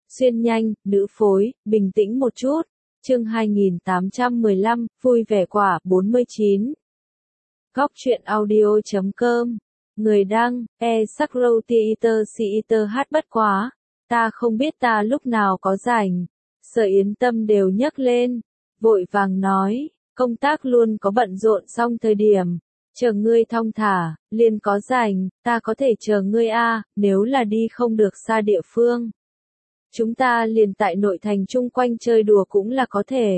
Xuyên nhanh, nữ phối, bình tĩnh một chút. Chương 2815, vui vẻ quả, 49. Góc truyện audio.com. Người đăng, Sakrotiiter hát bất quá. Ta không biết ta lúc nào có rảnh. Sở Yến Tâm đều nhấc lên. Vội vàng nói, công tác luôn có bận rộn xong thời điểm. Chờ ngươi thong thả, liền có rảnh, ta có thể chờ ngươi nếu là đi không được xa địa phương. Chúng ta liền tại nội thành chung quanh chơi đùa cũng là có thể.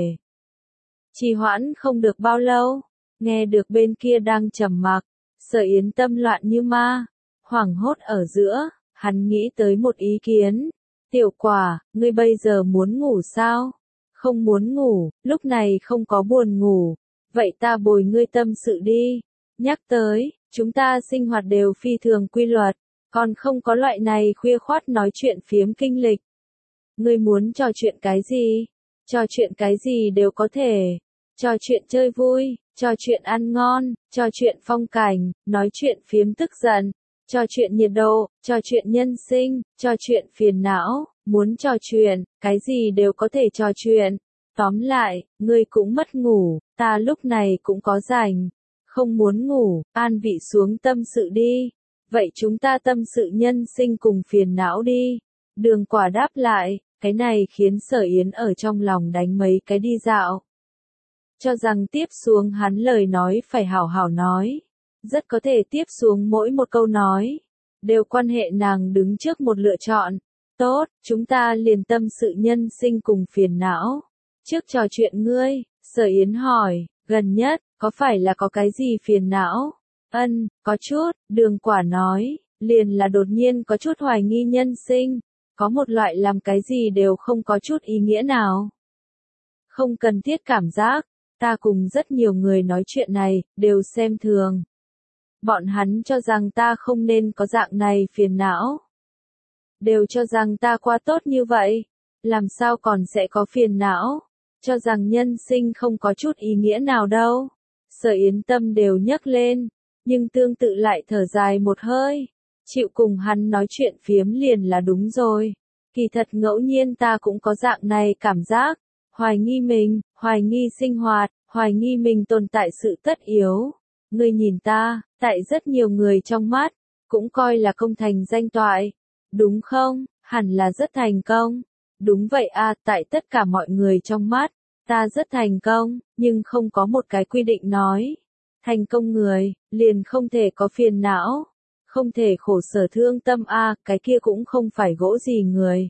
Trì hoãn không được bao lâu, nghe được bên kia đang trầm mặc, Sở Yến Tâm loạn như ma, hoảng hốt ở giữa, hắn nghĩ tới một ý kiến. Tiểu Quả, ngươi bây giờ muốn ngủ sao? Không muốn ngủ, lúc này không có buồn ngủ, vậy ta bồi ngươi tâm sự đi. Nhắc tới, chúng ta sinh hoạt đều phi thường quy luật, còn không có loại này khuya khoắt nói chuyện phiếm kinh lịch. Ngươi muốn trò chuyện cái gì? Trò chuyện cái gì đều có thể. Trò chuyện chơi vui, trò chuyện ăn ngon, trò chuyện phong cảnh, nói chuyện phiếm tức giận, trò chuyện nhiệt độ, trò chuyện nhân sinh, trò chuyện phiền não, muốn trò chuyện, cái gì đều có thể trò chuyện. Tóm lại, ngươi cũng mất ngủ, ta lúc này cũng có rảnh. Không muốn ngủ, an vị xuống tâm sự đi. Vậy chúng ta tâm sự nhân sinh cùng phiền não đi. Đường Quả đáp lại, cái này khiến Sở Yến ở trong lòng đánh mấy cái đi dạo. Cho rằng tiếp xuống hắn lời nói phải hảo hảo nói. Rất có thể tiếp xuống mỗi một câu nói, đều quan hệ nàng đứng trước một lựa chọn. Tốt, chúng ta liền tâm sự nhân sinh cùng phiền não. Trước trò chuyện ngươi, Sở Yến hỏi, gần nhất, có phải là có cái gì phiền não? Ân, có chút, Đường Quả nói, liền là đột nhiên có chút hoài nghi nhân sinh. Có một loại làm cái gì đều không có chút ý nghĩa nào. Không cần thiết cảm giác, ta cùng rất nhiều người nói chuyện này, đều xem thường. Bọn hắn cho rằng ta không nên có dạng này phiền não. Đều cho rằng ta qua tốt như vậy, làm sao còn sẽ có phiền não, cho rằng nhân sinh không có chút ý nghĩa nào đâu. Sở Yến Tâm đều nhấc lên, nhưng tương tự lại thở dài một hơi. Chịu cùng hắn nói chuyện phiếm liền là đúng rồi. Kỳ thật ngẫu nhiên ta cũng có dạng này cảm giác. Hoài nghi mình, hoài nghi sinh hoạt, hoài nghi mình tồn tại sự tất yếu. Ngươi nhìn ta, tại rất nhiều người trong mắt, cũng coi là công thành danh toại. Đúng không? Hẳn là rất thành công. Đúng vậy tại tất cả mọi người trong mắt, ta rất thành công, nhưng không có một cái quy định nói. Thành công người, liền không thể có phiền não. Không thể khổ sở thương tâm cái kia cũng không phải gỗ gì người.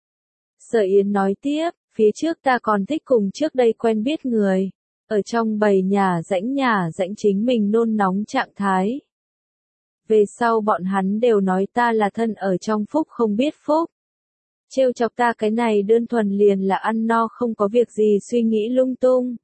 Sở Yến nói tiếp, phía trước ta còn thích cùng trước đây quen biết người. Ở trong bầy nhà rãnh chính mình nôn nóng trạng thái. Về sau bọn hắn đều nói ta là thân ở trong phúc không biết phúc. Trêu chọc ta cái này đơn thuần liền là ăn no không có việc gì suy nghĩ lung tung.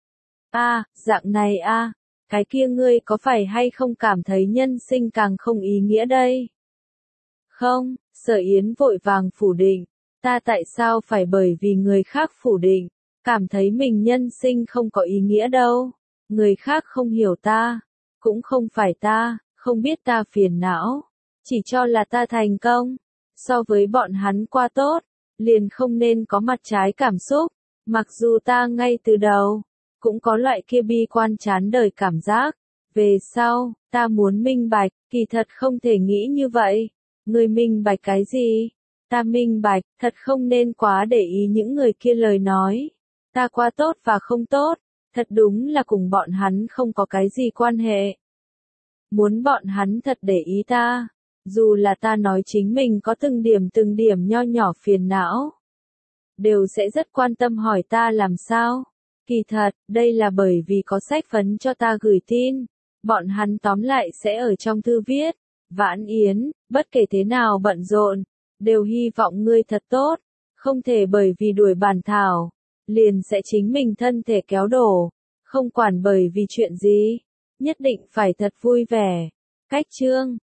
Dạng này cái kia ngươi có phải hay không cảm thấy nhân sinh càng không ý nghĩa đây? Không, Sở Yến vội vàng phủ định, ta tại sao phải bởi vì người khác phủ định, cảm thấy mình nhân sinh không có ý nghĩa đâu? Người khác không hiểu ta, cũng không phải ta, không biết ta phiền não, chỉ cho là ta thành công, so với bọn hắn qua tốt, liền không nên có mặt trái cảm xúc, mặc dù ta ngay từ đầu cũng có loại kia bi quan chán đời cảm giác. Về sau, ta muốn minh bạch, kỳ thật không thể nghĩ như vậy. Người minh bạch cái gì? Ta minh bạch, thật không nên quá để ý những người kia lời nói. Ta qua tốt và không tốt, thật đúng là cùng bọn hắn không có cái gì quan hệ. Muốn bọn hắn thật để ý ta, dù là ta nói chính mình có từng điểm nho nhỏ phiền não, đều sẽ rất quan tâm hỏi ta làm sao. Kỳ thật, đây là bởi vì có sách phấn cho ta gửi tin. Bọn hắn tóm lại sẽ ở trong thư viết. Vãn Yến, bất kể thế nào bận rộn, đều hy vọng ngươi thật tốt. Không thể bởi vì đuổi bản thảo, liền sẽ chính mình thân thể kéo đổ. Không quản bởi vì chuyện gì, nhất định phải thật vui vẻ. Cách chương